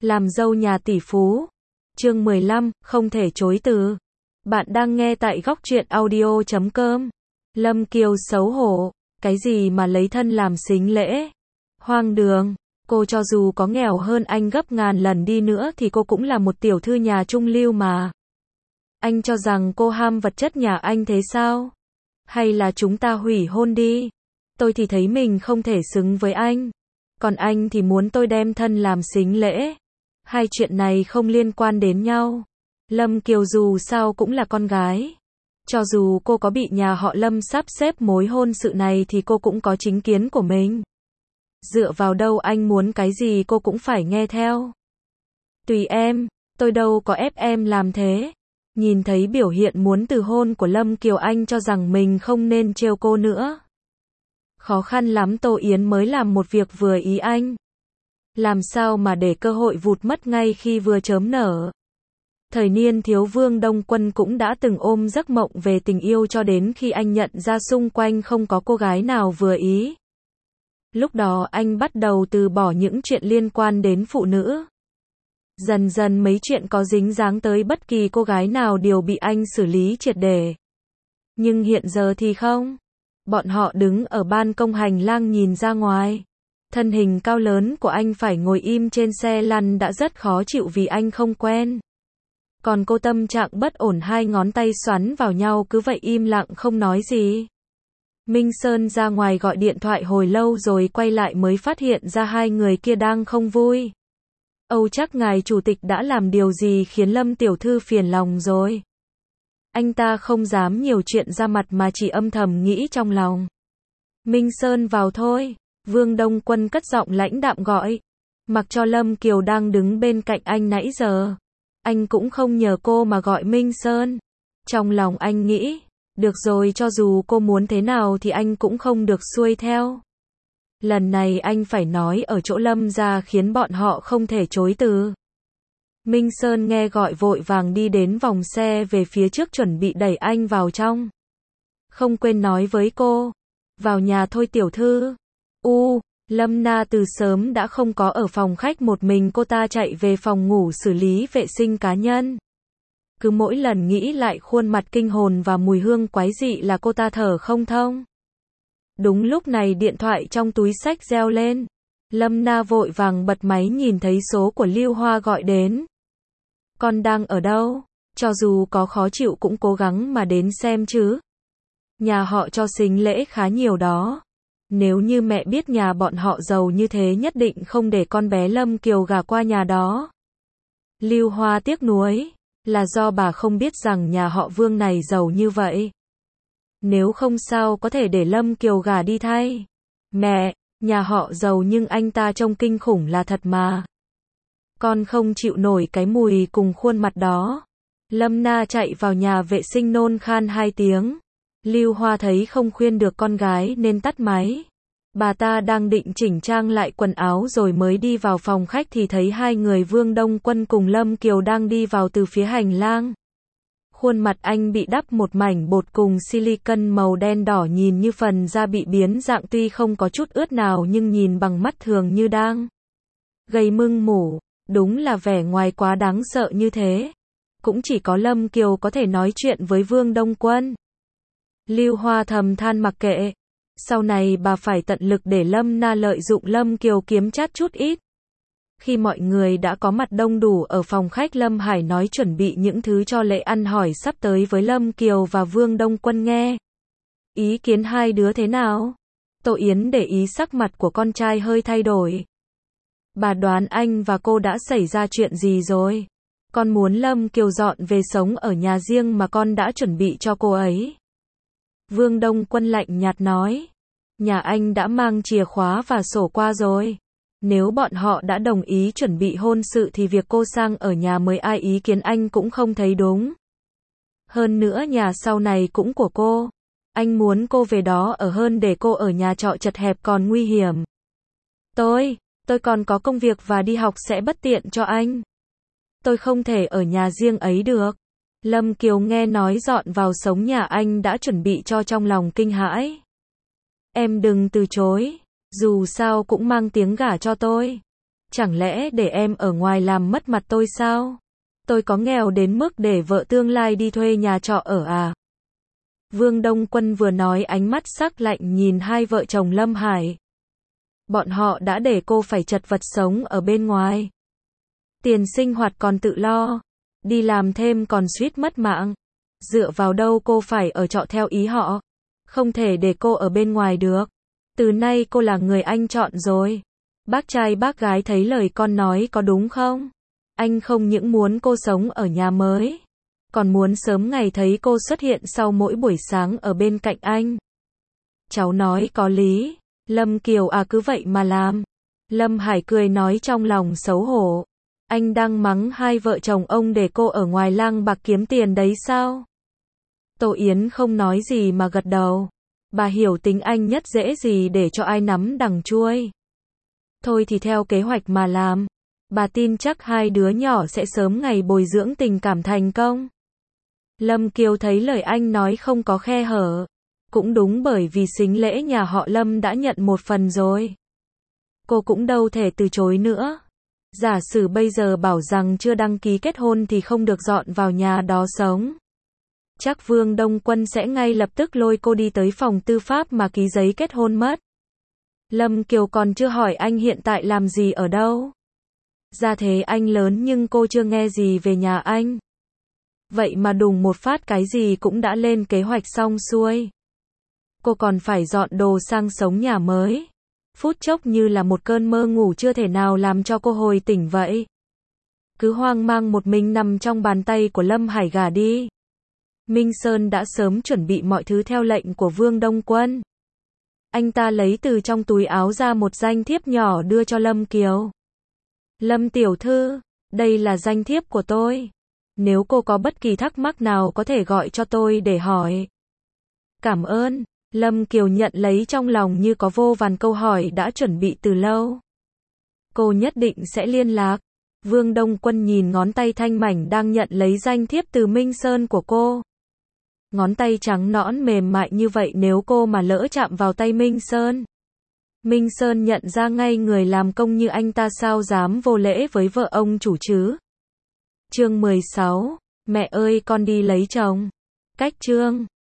Làm dâu nhà tỷ phú. Chương 15, không thể chối từ. Bạn đang nghe tại góc truyện audio.com. Lâm Kiều xấu hổ. Cái gì mà lấy thân làm sính lễ? Hoang đường. Cô cho dù có nghèo hơn anh gấp ngàn lần đi nữa thì cô cũng là một tiểu thư nhà trung lưu mà. Anh cho rằng cô ham vật chất nhà anh thế sao? Hay là chúng ta hủy hôn đi? Tôi thì thấy mình không thể xứng với anh. Còn anh thì muốn tôi đem thân làm sính lễ. Hai chuyện này không liên quan đến nhau. Lâm Kiều dù sao cũng là con gái. Cho dù cô có bị nhà họ Lâm sắp xếp mối hôn sự này thì cô cũng có chính kiến của mình. Dựa vào đâu anh muốn cái gì cô cũng phải nghe theo. Tùy em, tôi đâu có ép em làm thế. Nhìn thấy biểu hiện muốn từ hôn của Lâm Kiều, anh cho rằng mình không nên trêu cô nữa. Khó khăn lắm Tô Yến mới làm một việc vừa ý anh. Làm sao mà để cơ hội vụt mất ngay khi vừa chớm nở. Thời niên thiếu Vương Đông Quân cũng đã từng ôm giấc mộng về tình yêu cho đến khi anh nhận ra xung quanh không có cô gái nào vừa ý. Lúc đó anh bắt đầu từ bỏ những chuyện liên quan đến phụ nữ. Dần dần mấy chuyện có dính dáng tới bất kỳ cô gái nào đều bị anh xử lý triệt để. Nhưng hiện giờ thì không. Bọn họ đứng ở ban công hành lang nhìn ra ngoài. Thân hình cao lớn của anh phải ngồi im trên xe lăn đã rất khó chịu vì anh không quen. Còn cô tâm trạng bất ổn, hai ngón tay xoắn vào nhau cứ vậy im lặng không nói gì. Minh Sơn ra ngoài gọi điện thoại hồi lâu rồi quay lại mới phát hiện ra hai người kia đang không vui. Âu chắc ngài chủ tịch đã làm điều gì khiến Lâm tiểu thư phiền lòng rồi. Anh ta không dám nhiều chuyện ra mặt mà chỉ âm thầm nghĩ trong lòng. Minh Sơn vào thôi. Vương Đông Quân cất giọng lãnh đạm gọi. Mặc cho Lâm Kiều đang đứng bên cạnh anh nãy giờ. Anh cũng không nhờ cô mà gọi Minh Sơn. Trong lòng anh nghĩ, được rồi, cho dù cô muốn thế nào thì anh cũng không được xuôi theo. Lần này anh phải nói ở chỗ Lâm gia khiến bọn họ không thể chối từ. Minh Sơn nghe gọi vội vàng đi đến vòng xe về phía trước chuẩn bị đẩy anh vào trong. Không quên nói với cô, vào nhà thôi tiểu thư. Lâm Na từ sớm đã không có ở phòng khách một mình, cô ta chạy về phòng ngủ xử lý vệ sinh cá nhân. Cứ mỗi lần nghĩ lại khuôn mặt kinh hồn và mùi hương quái dị là cô ta thở không thông. Đúng lúc này điện thoại trong túi xách reo lên. Lâm Na vội vàng bật máy nhìn thấy số của Lưu Hoa gọi đến. Con đang ở đâu? Cho dù có khó chịu cũng cố gắng mà đến xem chứ. Nhà họ cho sính lễ khá nhiều đó. Nếu như mẹ biết nhà bọn họ giàu như thế nhất định không để con bé Lâm Kiều gả qua nhà đó. Lưu Hoa tiếc nuối, là do bà không biết rằng nhà họ Vương này giàu như vậy. Nếu không sao có thể để Lâm Kiều gả đi thay. Mẹ, nhà họ giàu nhưng anh ta trông kinh khủng là thật mà. Con không chịu nổi cái mùi cùng khuôn mặt đó. Lâm Na chạy vào nhà vệ sinh nôn khan 2 tiếng. Lưu Hoa thấy không khuyên được con gái nên tắt máy. Bà ta đang định chỉnh trang lại quần áo rồi mới đi vào phòng khách thì thấy hai người Vương Đông Quân cùng Lâm Kiều đang đi vào từ phía hành lang. Khuôn mặt anh bị đắp một mảnh bột cùng silicon màu đen đỏ, nhìn như phần da bị biến dạng, tuy không có chút ướt nào nhưng nhìn bằng mắt thường như đang gây mưng mủ. Đúng là vẻ ngoài quá đáng sợ như thế. Cũng chỉ có Lâm Kiều có thể nói chuyện với Vương Đông Quân. Lưu Hoa thầm than mặc kệ. Sau này bà phải tận lực để Lâm Na lợi dụng Lâm Kiều kiếm chát chút ít. Khi mọi người đã có mặt đông đủ ở phòng khách, Lâm Hải nói chuẩn bị những thứ cho lễ ăn hỏi sắp tới với Lâm Kiều và Vương Đông Quân nghe. Ý kiến hai đứa thế nào? Tô Yến để ý sắc mặt của con trai hơi thay đổi. Bà đoán anh và cô đã xảy ra chuyện gì rồi? Con muốn Lâm Kiều dọn về sống ở nhà riêng mà con đã chuẩn bị cho cô ấy. Vương Đông Quân lạnh nhạt nói. Nhà anh đã mang chìa khóa và sổ qua rồi. Nếu bọn họ đã đồng ý chuẩn bị hôn sự thì việc cô sang ở nhà mới ai ý kiến anh cũng không thấy đúng. Hơn nữa nhà sau này cũng của cô. Anh muốn cô về đó ở hơn để cô ở nhà trọ chật hẹp còn nguy hiểm. Tôi còn có công việc và đi học sẽ bất tiện cho anh. Tôi không thể ở nhà riêng ấy được. Lâm Kiều nghe nói dọn vào sống nhà anh đã chuẩn bị cho trong lòng kinh hãi. Em đừng từ chối. Dù sao cũng mang tiếng gả cho tôi. Chẳng lẽ để em ở ngoài làm mất mặt tôi sao? Tôi có nghèo đến mức để vợ tương lai đi thuê nhà trọ ở à? Vương Đông Quân vừa nói ánh mắt sắc lạnh nhìn hai vợ chồng Lâm Hải. Bọn họ đã để cô phải chật vật sống ở bên ngoài. Tiền sinh hoạt còn tự lo, đi làm thêm còn suýt mất mạng. Dựa vào đâu cô phải ở trọ theo ý họ? Không thể để cô ở bên ngoài được. Từ nay cô là người anh chọn rồi. Bác trai bác gái thấy lời con nói có đúng không? Anh không những muốn cô sống ở nhà mới, còn muốn sớm ngày thấy cô xuất hiện sau mỗi buổi sáng ở bên cạnh anh. Cháu nói có lý. Lâm Kiều à, cứ vậy mà làm. Lâm Hải cười nói trong lòng xấu hổ. Anh đang mắng hai vợ chồng ông để cô ở ngoài lang bạc kiếm tiền đấy sao? Tô Yến không nói gì mà gật đầu. Bà hiểu tính anh nhất, dễ gì để cho ai nắm đằng chuôi. Thôi thì theo kế hoạch mà làm. Bà tin chắc hai đứa nhỏ sẽ sớm ngày bồi dưỡng tình cảm thành công. Lâm Kiều thấy lời anh nói không có khe hở. Cũng đúng, bởi vì sính lễ nhà họ Lâm đã nhận một phần rồi. Cô cũng đâu thể từ chối nữa. Giả sử bây giờ bảo rằng chưa đăng ký kết hôn thì không được dọn vào nhà đó sống. Chắc Vương Đông Quân sẽ ngay lập tức lôi cô đi tới phòng tư pháp mà ký giấy kết hôn mất. Lâm Kiều còn chưa hỏi anh hiện tại làm gì ở đâu. Ra thế anh lớn nhưng cô chưa nghe gì về nhà anh. Vậy mà đùng một phát cái gì cũng đã lên kế hoạch xong xuôi. Cô còn phải dọn đồ sang sống nhà mới. Phút chốc như là một cơn mơ ngủ chưa thể nào làm cho cô hồi tỉnh vậy. Cứ hoang mang một mình nằm trong bàn tay của Lâm Hải gả đi. Minh Sơn đã sớm chuẩn bị mọi thứ theo lệnh của Vương Đông Quân. Anh ta lấy từ trong túi áo ra một danh thiếp nhỏ đưa cho Lâm Kiều. Lâm tiểu thư, đây là danh thiếp của tôi. Nếu cô có bất kỳ thắc mắc nào có thể gọi cho tôi để hỏi. Cảm ơn. Lâm Kiều nhận lấy, trong lòng như có vô vàn câu hỏi đã chuẩn bị từ lâu. Cô nhất định sẽ liên lạc. Vương Đông Quân nhìn ngón tay thanh mảnh đang nhận lấy danh thiếp từ Minh Sơn của cô. Ngón tay trắng nõn mềm mại như vậy, nếu cô mà lỡ chạm vào tay Minh Sơn nhận ra ngay, người làm công như anh ta sao dám vô lễ với vợ ông chủ chứ. Chương 16. Mẹ ơi, con đi lấy chồng. Cách chương